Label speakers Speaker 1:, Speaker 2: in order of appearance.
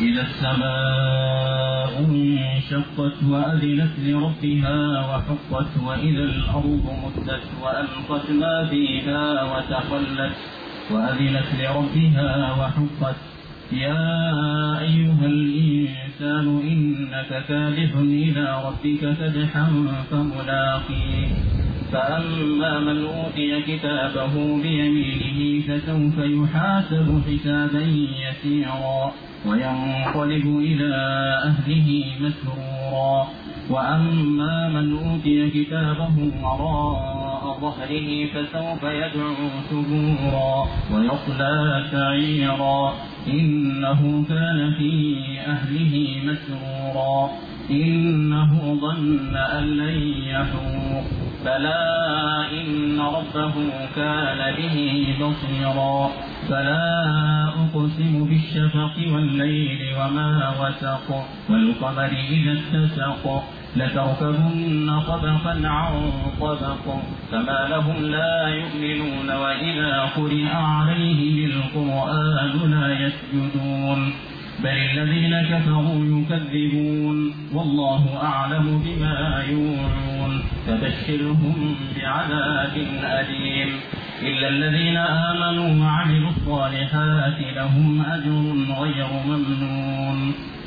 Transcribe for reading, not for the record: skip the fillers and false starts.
Speaker 1: إذا السماء انشقت وأذنت لربها وحقت وإذا الأرض مدت وألقت ما فيها وتخلت وأذنت لربها وحقت. يا أيها الإنسان إنك كادح إلى ربك كدحا فملاقيه. فأما من أوتي كتابه بيمينه فسوف يحاسب حسابا يسيرا وينقلب إلى أهله مسرورا. وأما من أوتي كتابه وراء ظهره فسوف يدعو ثبورا ويصلى سعيرا إنه كان في أهله مسرورا إنه ظن أن لن يحور بلى إن ربه كان به بصيرا. فلا أقسم بالشفق والليل وما وسق والقمر إذا اتسق لتركبن طبقا عن طبق فما لهم لا يؤمنون وإذا قرئ عليهم القرآن لا يسجدون بل الذين كفروا يكذبون والله أعلم بما يوعون فبشرهم بعذاب أليم. إلا الذين آمنوا وعملوا الصالحات لهم أجر غير ممنون.